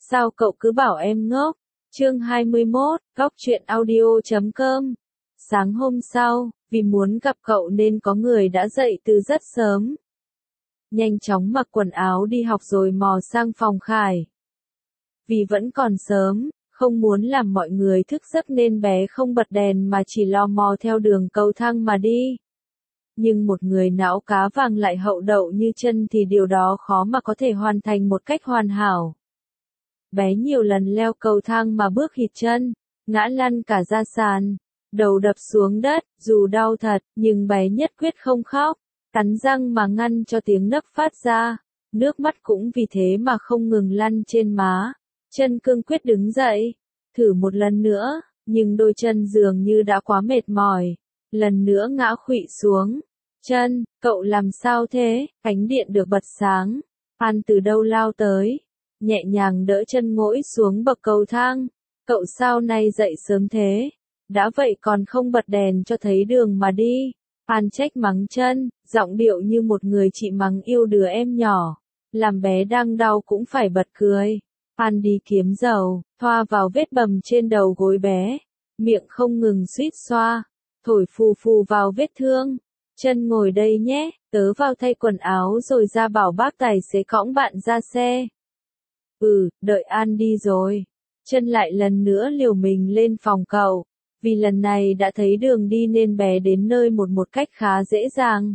Sao cậu cứ bảo em ngốc? Chương 21, Góc truyện audio.com. Sáng hôm sau, vì muốn gặp cậu nên có người đã dậy từ rất sớm. Nhanh chóng mặc quần áo đi học rồi mò sang phòng Khải. Vì vẫn còn sớm, không muốn làm mọi người thức giấc nên bé không bật đèn mà chỉ lò mò theo đường cầu thang mà đi. Nhưng một người não cá vàng lại hậu đậu như chân thì điều đó khó mà có thể hoàn thành một cách hoàn hảo. Bé nhiều lần leo cầu thang mà bước hụt chân, ngã lăn cả ra sàn, đầu đập xuống đất, dù đau thật, nhưng bé nhất quyết không khóc, cắn răng mà ngăn cho tiếng nấc phát ra, nước mắt cũng vì thế mà không ngừng lăn trên má. Chân cương quyết đứng dậy, thử một lần nữa, nhưng đôi chân dường như đã quá mệt mỏi, lần nữa ngã khuỵu xuống. Chân, cậu làm sao thế? Ánh điện được bật sáng, An từ đâu lao tới, nhẹ nhàng đỡ chân ngỗi xuống bậc cầu thang. Cậu sao nay dậy sớm thế? Đã vậy còn không bật đèn cho thấy đường mà đi. An trách mắng chân, giọng điệu như một người chị mắng yêu đứa em nhỏ, làm bé đang đau cũng phải bật cười. An đi kiếm dầu, thoa vào vết bầm trên đầu gối bé, miệng không ngừng suýt xoa, thổi phù phù vào vết thương. Chân ngồi đây nhé, tớ vào thay quần áo rồi ra bảo bác tài xế cõng bạn ra xe. Đợi An đi rồi. Chân lại lần nữa liều mình lên phòng cậu, vì lần này đã thấy đường đi nên bé đến nơi một cách khá dễ dàng.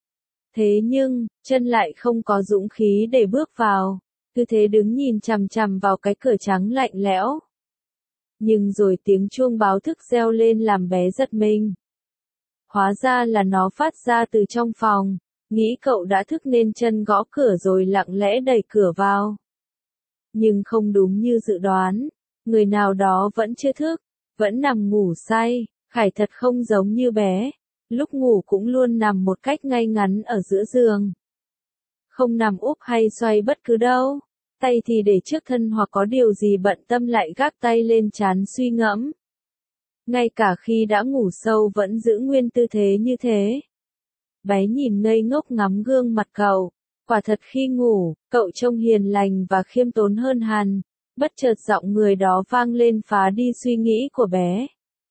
Thế nhưng, chân lại không có dũng khí để bước vào, cứ thế đứng nhìn chằm chằm vào cái cửa trắng lạnh lẽo. Nhưng rồi tiếng chuông báo thức reo lên làm bé giật mình. Hóa ra là nó phát ra từ trong phòng, nghĩ cậu đã thức nên chân gõ cửa rồi lặng lẽ đẩy cửa vào. Nhưng không đúng như dự đoán, người nào đó vẫn chưa thức, vẫn nằm ngủ say. Khải thật không giống như bé, lúc ngủ cũng luôn nằm một cách ngay ngắn ở giữa giường. Không nằm úp hay xoay bất cứ đâu, tay thì để trước thân hoặc có điều gì bận tâm lại gác tay lên trán suy ngẫm. Ngay cả khi đã ngủ sâu vẫn giữ nguyên tư thế như thế. Bé nhìn ngây ngốc ngắm gương mặt cậu, quả thật khi ngủ, cậu trông hiền lành và khiêm tốn hơn hẳn. Bất chợt giọng người đó vang lên phá đi suy nghĩ của bé.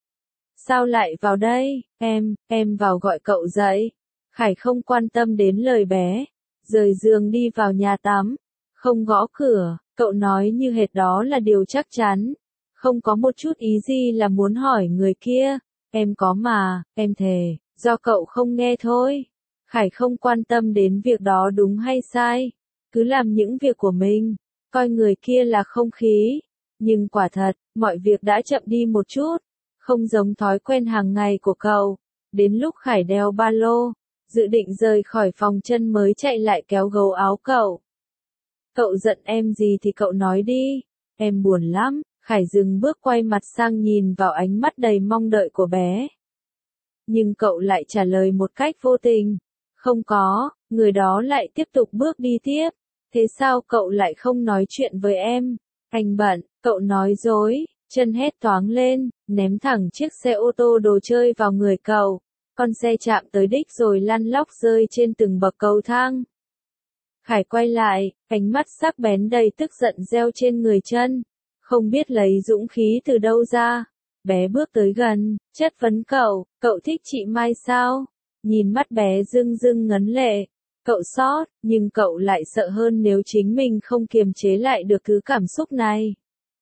Sao lại vào đây? Em vào gọi cậu dậy. Khải không quan tâm đến lời bé, rời giường đi vào nhà tắm, không gõ cửa, cậu nói như hệt đó là điều chắc chắn. Không có một chút ý gì là muốn hỏi người kia, em có mà, em thề, do cậu không nghe thôi. Khải không quan tâm đến việc đó đúng hay sai, cứ làm những việc của mình, coi người kia là không khí. Nhưng quả thật, mọi việc đã chậm đi một chút, không giống thói quen hàng ngày của cậu. Đến lúc Khải đeo ba lô, dự định rời khỏi phòng chân mới chạy lại kéo gấu áo cậu. Cậu giận em gì thì cậu nói đi, em buồn lắm. Khải dừng bước quay mặt sang nhìn vào ánh mắt đầy mong đợi của bé. Nhưng cậu lại trả lời một cách vô tình. Không có, người đó lại tiếp tục bước đi tiếp. Thế sao cậu lại không nói chuyện với em? Anh bận, cậu nói dối. Chân hét toáng lên, ném thẳng chiếc xe ô tô đồ chơi vào người cậu. Con xe chạm tới đích rồi lăn lóc rơi trên từng bậc cầu thang. Khải quay lại, ánh mắt sắc bén đầy tức giận reo trên người chân. Không biết lấy dũng khí từ đâu ra. Bé bước tới gần, chất vấn cậu thích chị Mai sao? Nhìn mắt bé rưng rưng ngấn lệ. Cậu xót, nhưng cậu lại sợ hơn nếu chính mình không kiềm chế lại được thứ cảm xúc này.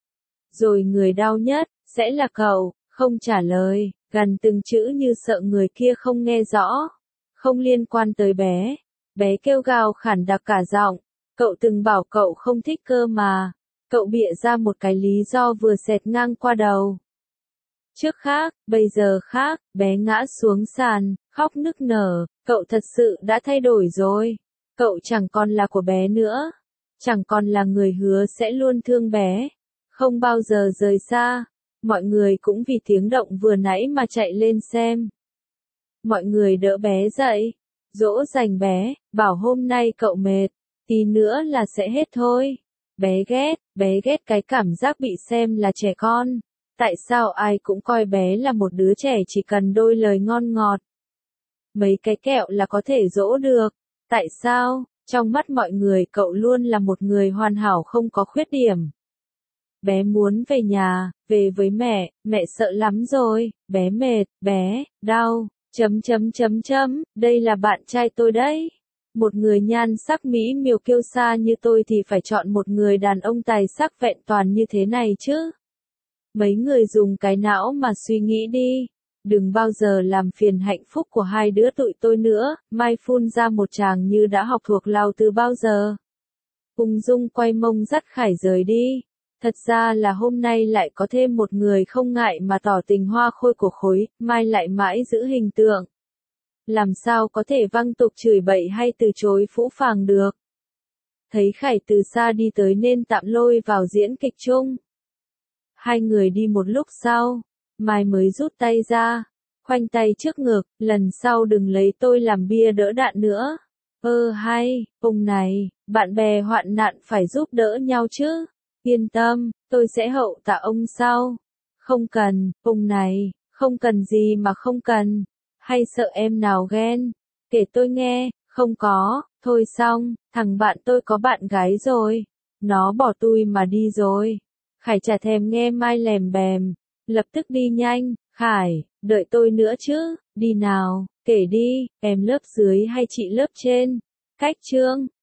Rồi người đau nhất, sẽ là cậu, không trả lời, gần từng chữ như sợ người kia không nghe rõ. Không liên quan tới bé. Bé kêu gào khản đặc cả giọng. Cậu từng bảo cậu không thích cơ mà. Cậu bịa ra một cái lý do vừa xẹt ngang qua đầu. Trước khác, bây giờ khác, bé ngã xuống sàn, khóc nức nở, cậu thật sự đã thay đổi rồi. Cậu chẳng còn là của bé nữa. Chẳng còn là người hứa sẽ luôn thương bé. Không bao giờ rời xa. Mọi người cũng vì tiếng động vừa nãy mà chạy lên xem. Mọi người đỡ bé dậy, dỗ dành bé, bảo hôm nay cậu mệt, tí nữa là sẽ hết thôi. Bé ghét cái cảm giác bị xem là trẻ con. Tại sao ai cũng coi bé là một đứa trẻ chỉ cần đôi lời ngon ngọt. Mấy cái kẹo là có thể dỗ được. Tại sao, trong mắt mọi người cậu luôn là một người hoàn hảo không có khuyết điểm. bé muốn về nhà, về với mẹ sợ lắm rồi, bé mệt, bé, đau, đây là bạn trai tôi đấy. Một người nhan sắc mỹ miều kiêu sa như tôi thì phải chọn một người đàn ông tài sắc vẹn toàn như thế này chứ. Mấy người dùng cái não mà suy nghĩ đi. Đừng bao giờ làm phiền hạnh phúc của hai đứa tụi tôi nữa. Mai phun ra một tràng như đã học thuộc Lào từ bao giờ. Ung dung quay mông dắt Khải rời đi. Thật ra là hôm nay lại có thêm một người không ngại mà tỏ tình hoa khôi của khối, Mai lại mãi giữ hình tượng. Làm sao có thể văng tục chửi bậy hay từ chối phũ phàng được. Thấy Khải từ xa đi tới nên tạm lôi vào diễn kịch chung. Hai người đi một lúc sau, Mai mới rút tay ra, khoanh tay trước ngực, lần sau đừng lấy tôi làm bia đỡ đạn nữa. Hay, ông này, bạn bè hoạn nạn phải giúp đỡ nhau chứ. Yên tâm, tôi sẽ hậu tạ ông sau. Không cần, ông này, không cần gì mà không cần. Hay sợ em nào ghen? Kể tôi nghe, không có, thôi xong, thằng bạn tôi có bạn gái rồi. Nó bỏ tôi mà đi rồi. Khải chả thèm nghe Mai lèm bèm. Lập tức đi nhanh, Khải, đợi tôi nữa chứ, đi nào, kể đi, em lớp dưới hay chị lớp trên? Cách chương